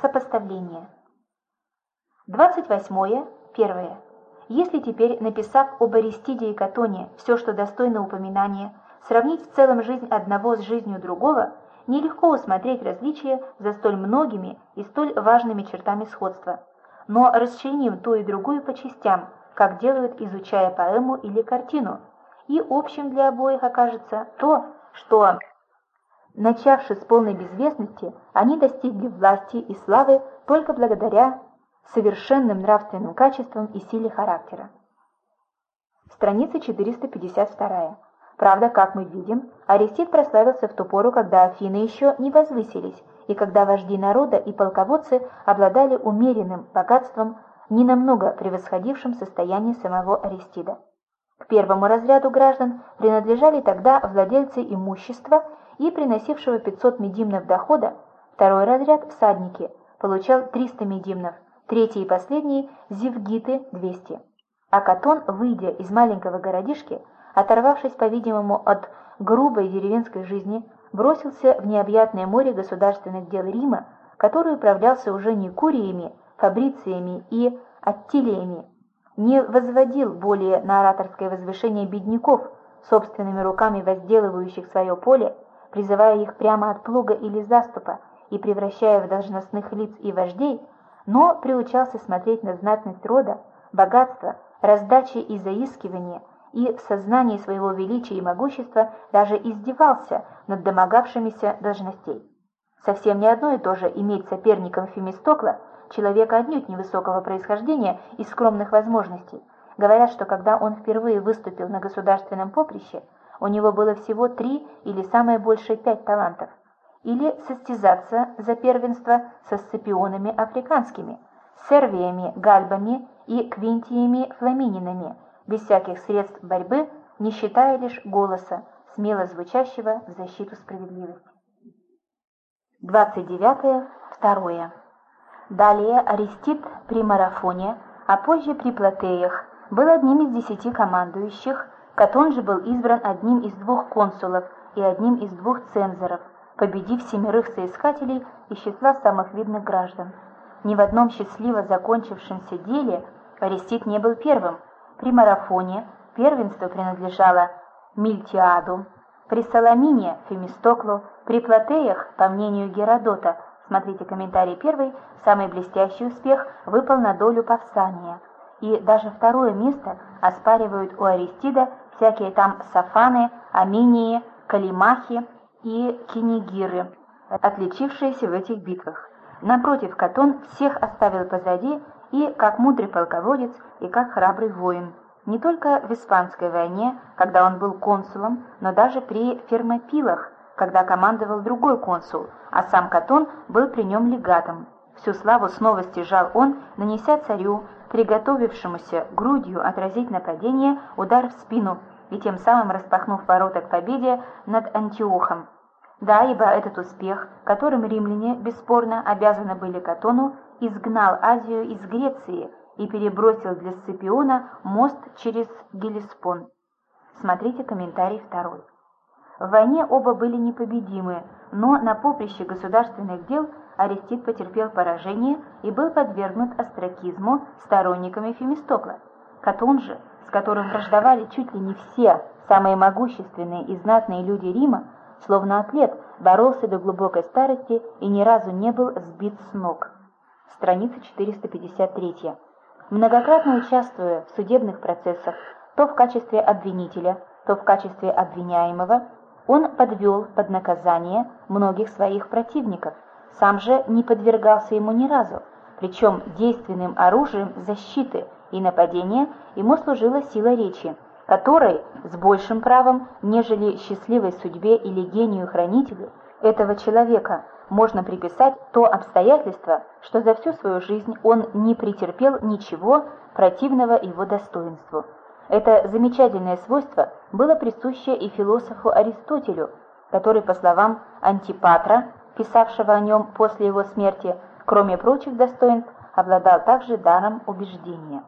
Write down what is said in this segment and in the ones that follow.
Сопоставление. 28. Первое. Если теперь, написав об Аристиде и Катоне все, что достойно упоминания, сравнить в целом жизнь одного с жизнью другого, нелегко усмотреть различия за столь многими и столь важными чертами сходства. Но расчленим ту и другую по частям, как делают, изучая поэму или картину, и общим для обоих окажется то, что, начавши с полной безвестности, они достигли власти и славы только благодаря совершенным нравственным качествам и силе характера. Страница 452. Правда, как мы видим, Аристид прославился в ту пору, когда Афины еще не возвысились, и когда вожди народа и полководцы обладали умеренным богатством, ненамного превосходившим состояние самого Аристида. К первому разряду граждан принадлежали тогда владельцы имущества и приносившего 500 медимнов дохода, второй разряд – всадники, получал 300 медимнов, третий и последний – зевгиты – 200. А Катон, выйдя из маленького городишки, оторвавшись, по-видимому, от грубой деревенской жизни, бросился в необъятное море государственных дел Рима, который управлялся уже не куриями, фабрициями и аттилиями, не возводил более на ораторское возвышение бедняков, собственными руками возделывающих свое поле, призывая их прямо от плуга или заступа и превращая в должностных лиц и вождей, но приучался смотреть на знатность рода, богатство, раздачи и заискивания, и в сознании своего величия и могущества даже издевался над домогавшимися должностей. Совсем не одно и то же иметь соперником Фемистокла, человека отнюдь невысокого происхождения и скромных возможностей. Говорят, что когда он впервые выступил на государственном поприще, у него было всего 3 или самое большее 5 талантов. Или состязаться за первенство со сципионами африканскими, сервиями, гальбами и квинтиями фламининами, без всяких средств борьбы, не считая лишь голоса, смело звучащего в защиту справедливости. 29. Второе. Далее Аристид при Марафоне, а позже при Платеях, был одним из 10 командующих, Катон же был избран одним из 2 консулов и одним из 2 цензоров, победив 7 соискателей из числа самых видных граждан. Ни в одном счастливо закончившемся деле Аристид не был первым. При Марафоне первенство принадлежало Мильтиаду, при Саламине – Фемистоклу, при Платеях, по мнению Геродота, смотрите комментарий 1, самый блестящий успех выпал на долю Павсания, и даже второе место оспаривают у Аристида всякие там Сафаны, Аминии, Калимахи и Кинигиры, отличившиеся в этих битвах. Напротив, Катон всех оставил позади и как мудрый полководец, и как храбрый воин. Не только в Испанской войне, когда он был консулом, но даже при Фермопилах, когда командовал другой консул, а сам Катон был при нем легатом. Всю славу снова стяжал он, нанеся царю, приготовившемуся грудью отразить нападение, удар в спину, и тем самым распахнув ворота к победе над Антиохом. Да, ибо этот успех, которым римляне бесспорно обязаны были Катону, изгнал Азию из Греции и перебросил для Сципиона мост через Геллеспон. Смотрите комментарий 2. В войне оба были непобедимы, но на поприще государственных дел Аристид потерпел поражение и был подвергнут остракизму сторонниками Фемистокла. Катон же, с которым враждовали чуть ли не все самые могущественные и знатные люди Рима, словно атлет, боролся до глубокой старости и ни разу не был сбит с ног. Страница 453. Многократно участвуя в судебных процессах, то в качестве обвинителя, то в качестве обвиняемого, он подвел под наказание многих своих противников, сам же не подвергался ему ни разу, причем действенным оружием защиты и нападения ему служила сила речи, которой с большим правом, нежели счастливой судьбе или гению-хранителю этого человека, можно приписать то обстоятельство, что за всю свою жизнь он не претерпел ничего противного его достоинству. Это замечательное свойство было присуще и философу Аристотелю, который, по словам Антипатра, писавшего о нем после его смерти, кроме прочих достоинств, обладал также даром убеждения.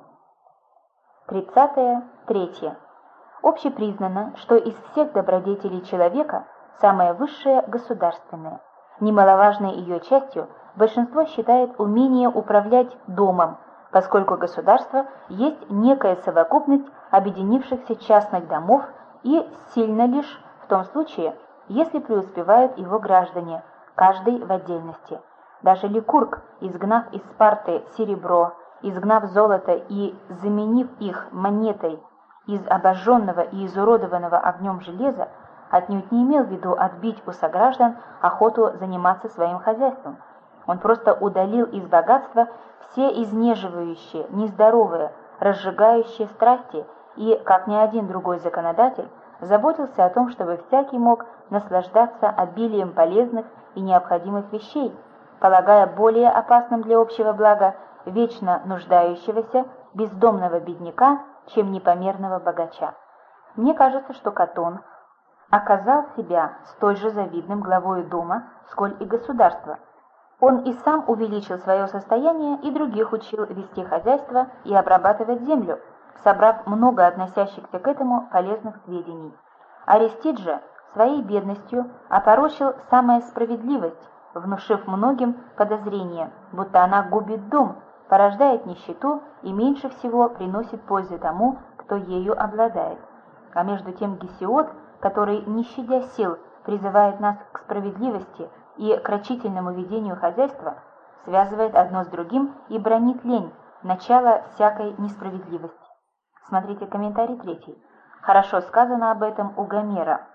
33. Общепризнано, что из всех добродетелей человека самая высшая – государственная. Немаловажной ее частью большинство считает умение управлять домом, поскольку государство есть некая совокупность объединившихся частных домов и сильно лишь в том случае, если преуспевают его граждане, каждый в отдельности. Даже Ликург, изгнав из Спарты серебро, изгнав золото и заменив их монетой из обожженного и изуродованного огнем железа, отнюдь не имел в виду отбить у сограждан охоту заниматься своим хозяйством. Он просто удалил из богатства все изнеживающие, нездоровые, разжигающие страсти и, как ни один другой законодатель, заботился о том, чтобы всякий мог наслаждаться обилием полезных и необходимых вещей, полагая более опасным для общего блага вечно нуждающегося бездомного бедняка, чем непомерного богача. Мне кажется, что Катон оказал себя столь же завидным главою дома, сколь и государства. Он и сам увеличил свое состояние, и других учил вести хозяйство и обрабатывать землю, собрав много относящихся к этому полезных сведений. Арестит же своей бедностью опорочил самая справедливость, внушив многим подозрение, будто она губит дом, порождает нищету и меньше всего приносит пользы тому, кто ею обладает. А между тем Гесиод, который, не щадя сил, призывает нас к справедливости и к рачительному ведению хозяйства, связывает одно с другим и бранит лень, начало всякой несправедливости. Смотрите комментарий 3. Хорошо сказано об этом у Гомера.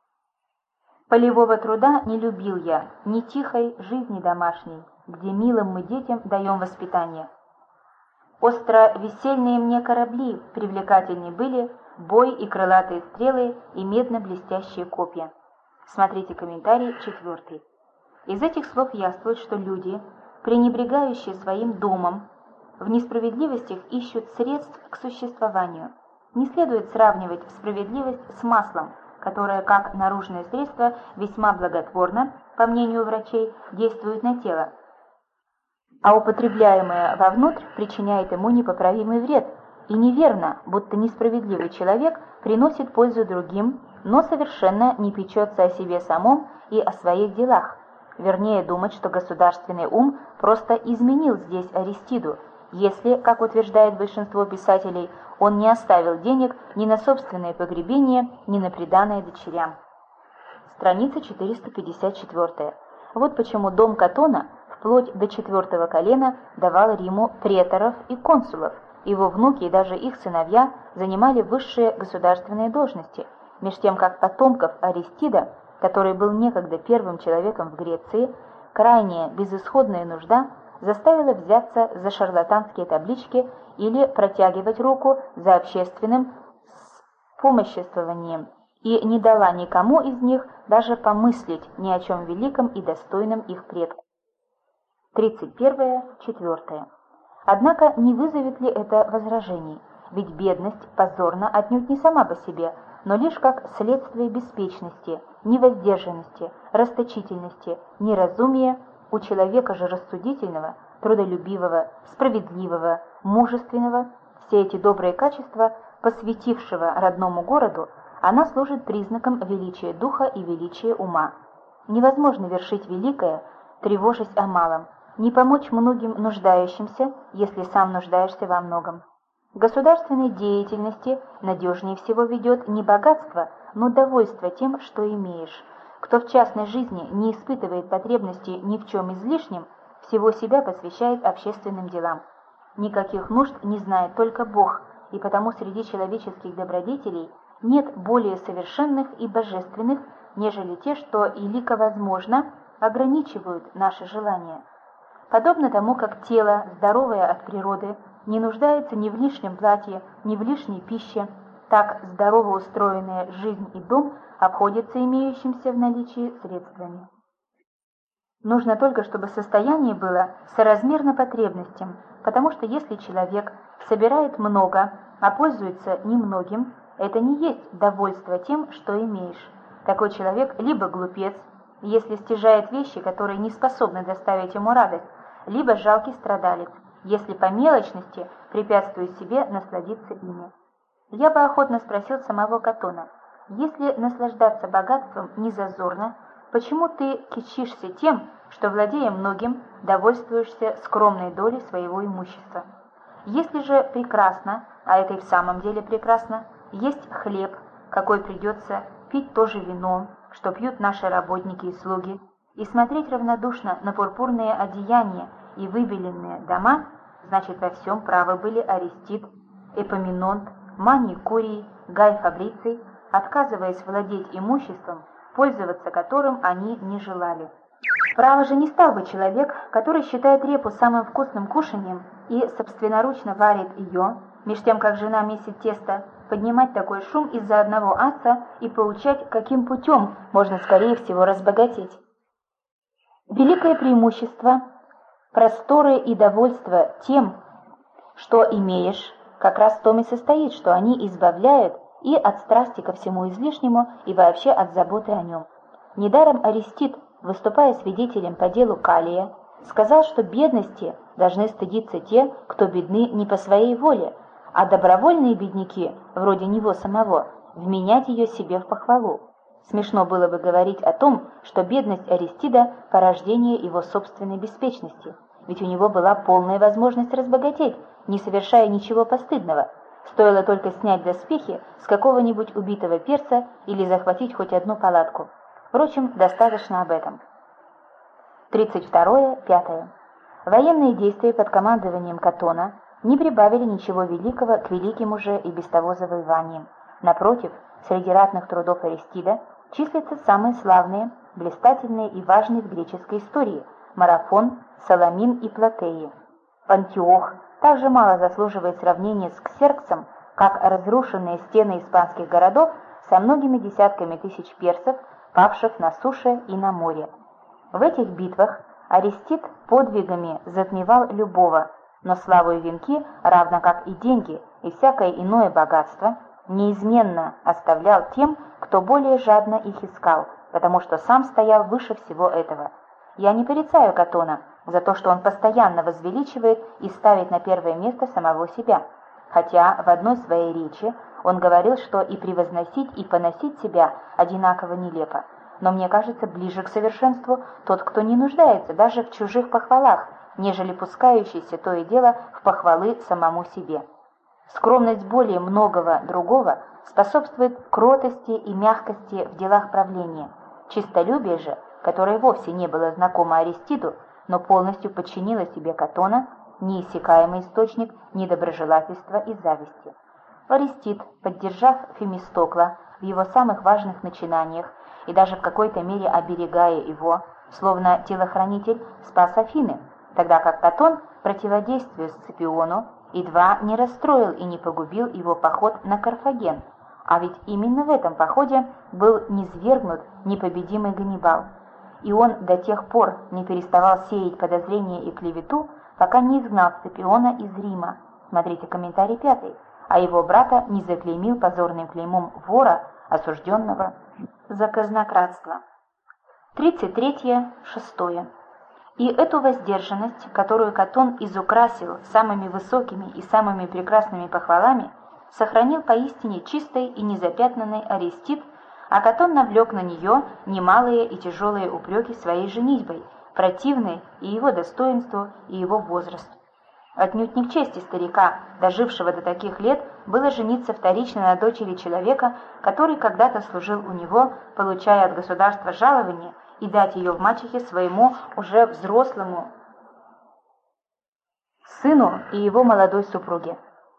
«Полевого труда не любил я, ни тихой жизни домашней, где милым мы детям даем воспитание. Остро весельные мне корабли привлекательней были, бой и крылатые стрелы и медно-блестящие копья». Смотрите комментарий 4. Из этих слов яствует, что люди, пренебрегающие своим домом, в несправедливостях ищут средств к существованию. Не следует сравнивать справедливость с маслом, которое, как наружное средство, весьма благотворно, по мнению врачей, действует на тело, а употребляемое вовнутрь причиняет ему непоправимый вред, и неверно, будто несправедливый человек приносит пользу другим, но совершенно не печется о себе самом и о своих делах. Вернее, думать, что государственный ум просто изменил здесь Аристиду, если, как утверждает большинство писателей, он не оставил денег ни на собственное погребение, ни на приданое дочерям. Страница 454. Вот почему дом Катона вплоть до 4 колена давал Риму преторов и консулов. Его внуки и даже их сыновья занимали высшие государственные должности, меж тем как потомков Аристида, который был некогда первым человеком в Греции, крайняя безысходная нужда заставила взяться за шарлатанские таблички или протягивать руку за общественным вспомоществованием, и не дала никому из них даже помыслить ни о чем великом и достойном их предков. 31-4. Однако не вызовет ли это возражений? Ведь бедность позорна отнюдь не сама по себе, но лишь как следствие беспечности, невоздержанности, расточительности, неразумия у человека же рассудительного, трудолюбивого, справедливого, мужественного. Все эти добрые качества, посвятившего родному городу, она служит признаком величия духа и величия ума. Невозможно вершить великое, тревожась о малом, не помочь многим нуждающимся, если сам нуждаешься во многом. Государственной деятельности надежнее всего ведет не богатство, но довольство тем, что имеешь. Кто в частной жизни не испытывает потребности ни в чем излишнем, всего себя посвящает общественным делам. Никаких нужд не знает только Бог, и потому среди человеческих добродетелей нет более совершенных и божественных, нежели те, что илико возможно ограничивают наши желания. Подобно тому, как тело, здоровое от природы, не нуждается ни в лишнем платье, ни в лишней пище, так здорово устроенная жизнь и дом обходятся имеющимся в наличии средствами. Нужно только, чтобы состояние было соразмерно потребностям, потому что если человек собирает много, а пользуется немногим, это не есть довольство тем, что имеешь. Такой человек либо глупец, если стяжает вещи, которые не способны доставить ему радость, либо жалкий страдалец, если по мелочности препятствует себе насладиться ими. Я бы охотно спросил самого Катона, если наслаждаться богатством не зазорно, Почему ты кичишься тем, что, владея многим, довольствуешься скромной долей своего имущества? Если же прекрасно, а это и в самом деле прекрасно, есть хлеб, какой придется пить тоже вино, что пьют наши работники и слуги, и смотреть равнодушно на пурпурные одеяния и выбеленные дома, значит, во всем правы были Аристид, Эпоминонт, Маний Курий, Гай Фабриций, отказываясь владеть имуществом, пользоваться которым они не желали. Право же не стал бы человек, который считает репу самым вкусным кушаньем и собственноручно варит ее, меж тем, как жена месит тесто, поднимать такой шум из-за одного аса и поучать, каким путем можно скорее всего разбогатеть. Великое преимущество, просторы и довольство тем, что имеешь, как раз в том и состоит, что они избавляют и от страсти ко всему излишнему, и вообще от заботы о нем. Недаром Аристид, выступая свидетелем по делу Калия, сказал, что бедности должны стыдиться те, кто бедны не по своей воле, а добровольные бедняки, вроде него самого, вменять ее себе в похвалу. Смешно было бы говорить о том, что бедность Аристида – порождение его собственной беспечности, ведь у него была полная возможность разбогатеть, не совершая ничего постыдного. Стоило только снять доспехи с какого-нибудь убитого перса или захватить хоть одну палатку. Впрочем, достаточно об этом. 32-5. Военные действия под командованием Катона не прибавили ничего великого к великим уже и без того завоеваниям. Напротив, среди ратных трудов Аристида числятся самые славные, блистательные и важные в греческой истории – Марафон, Саламин и Платеи. Антиох также мало заслуживает сравнения с Ксерксом, как разрушенные стены испанских городов со многими десятками тысяч персов, павших на суше и на море. В этих битвах Аристид подвигами затмевал любого, но славу и венки, равно как и деньги и всякое иное богатство, неизменно оставлял тем, кто более жадно их искал, потому что сам стоял выше всего этого. Я не порицаю Катона за то, что он постоянно возвеличивает и ставит на первое место самого себя, хотя в одной своей речи он говорил, что и превозносить, и поносить себя одинаково нелепо. Но мне кажется, ближе к совершенству тот, кто не нуждается даже в чужих похвалах, нежели пускающийся то и дело в похвалы самому себе. Скромность более многого другого способствует кротости и мягкости в делах правления. Чистолюбие же, которое вовсе не было знакомо Аристиду, но полностью подчинило себе Катона, неиссякаемый источник недоброжелательства и зависти. Аристид, поддержав Фемистокла в его самых важных начинаниях и даже в какой-то мере оберегая его, словно телохранитель, спас Афины, тогда как Катон, противодействуя Сципиону, едва не расстроил и не погубил его поход на Карфаген, а ведь именно в этом походе был низвергнут непобедимый Ганнибал. И он до тех пор не переставал сеять подозрения и клевету, пока не изгнал Сципиона из Рима, смотрите комментарий 5, а его брата не заклеймил позорным клеймом вора, осужденного за казнократство. 33-6. И эту воздержанность, которую Катон изукрасил самыми высокими и самыми прекрасными похвалами, сохранил поистине чистой и незапятнанной Аристид, а Катон навлек на нее немалые и тяжелые упреки своей женитьбой, противной и его достоинству, и его возрасту. Отнюдь не к чести старика, дожившего до таких лет, было жениться вторично на дочери человека, который когда-то служил у него, получая от государства жалование, и дать ее в мачехе своему уже взрослому сыну и его молодой супруге.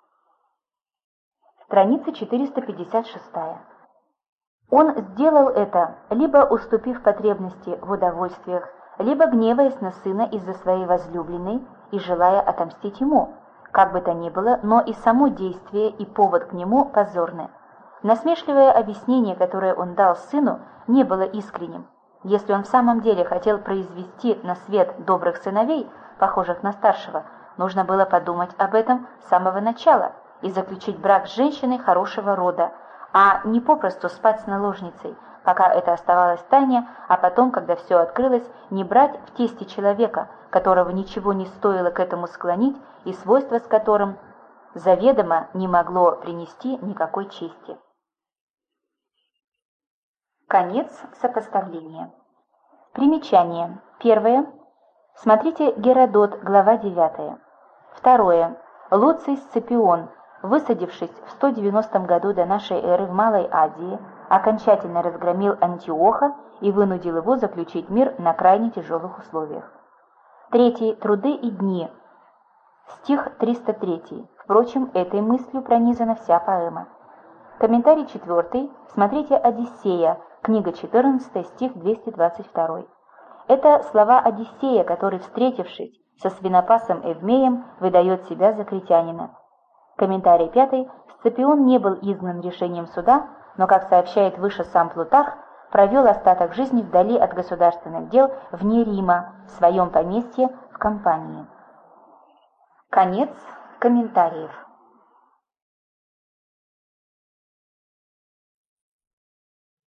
Страница 456. Он сделал это, либо уступив потребности в удовольствиях, либо гневаясь на сына из-за своей возлюбленной и желая отомстить ему. Как бы то ни было, но и само действие и повод к нему позорны. Насмешливое объяснение, которое он дал сыну, не было искренним. Если он в самом деле хотел произвести на свет добрых сыновей, похожих на старшего, нужно было подумать об этом с самого начала и заключить брак с женщиной хорошего рода, а не попросту спать с наложницей, пока это оставалось в тайне, а потом, когда все открылось, не брать в тесте человека, которого ничего не стоило к этому склонить и свойство с которым заведомо не могло принести никакой чести. Конец сопоставления. Примечание. Первое. Смотрите Геродот, глава 9. Второе. Луций Сципион, высадившись в 190 году до нашей эры в Малой Азии, окончательно разгромил Антиоха и вынудил его заключить мир на крайне тяжелых условиях. Третий. Труды и дни. Стих 303. Впрочем, этой мыслью пронизана вся поэма. Комментарий 4. Смотрите Одиссея, книга 14, стих 222. Это слова Одиссея, который, встретившись со свинопасом Эвмеем, выдает себя за критянина. Комментарий 5. Сципион не был изгнан решением суда, но, как сообщает выше сам Плутарх, провел остаток жизни вдали от государственных дел вне Рима, в своем поместье в Кампании. Конец комментариев.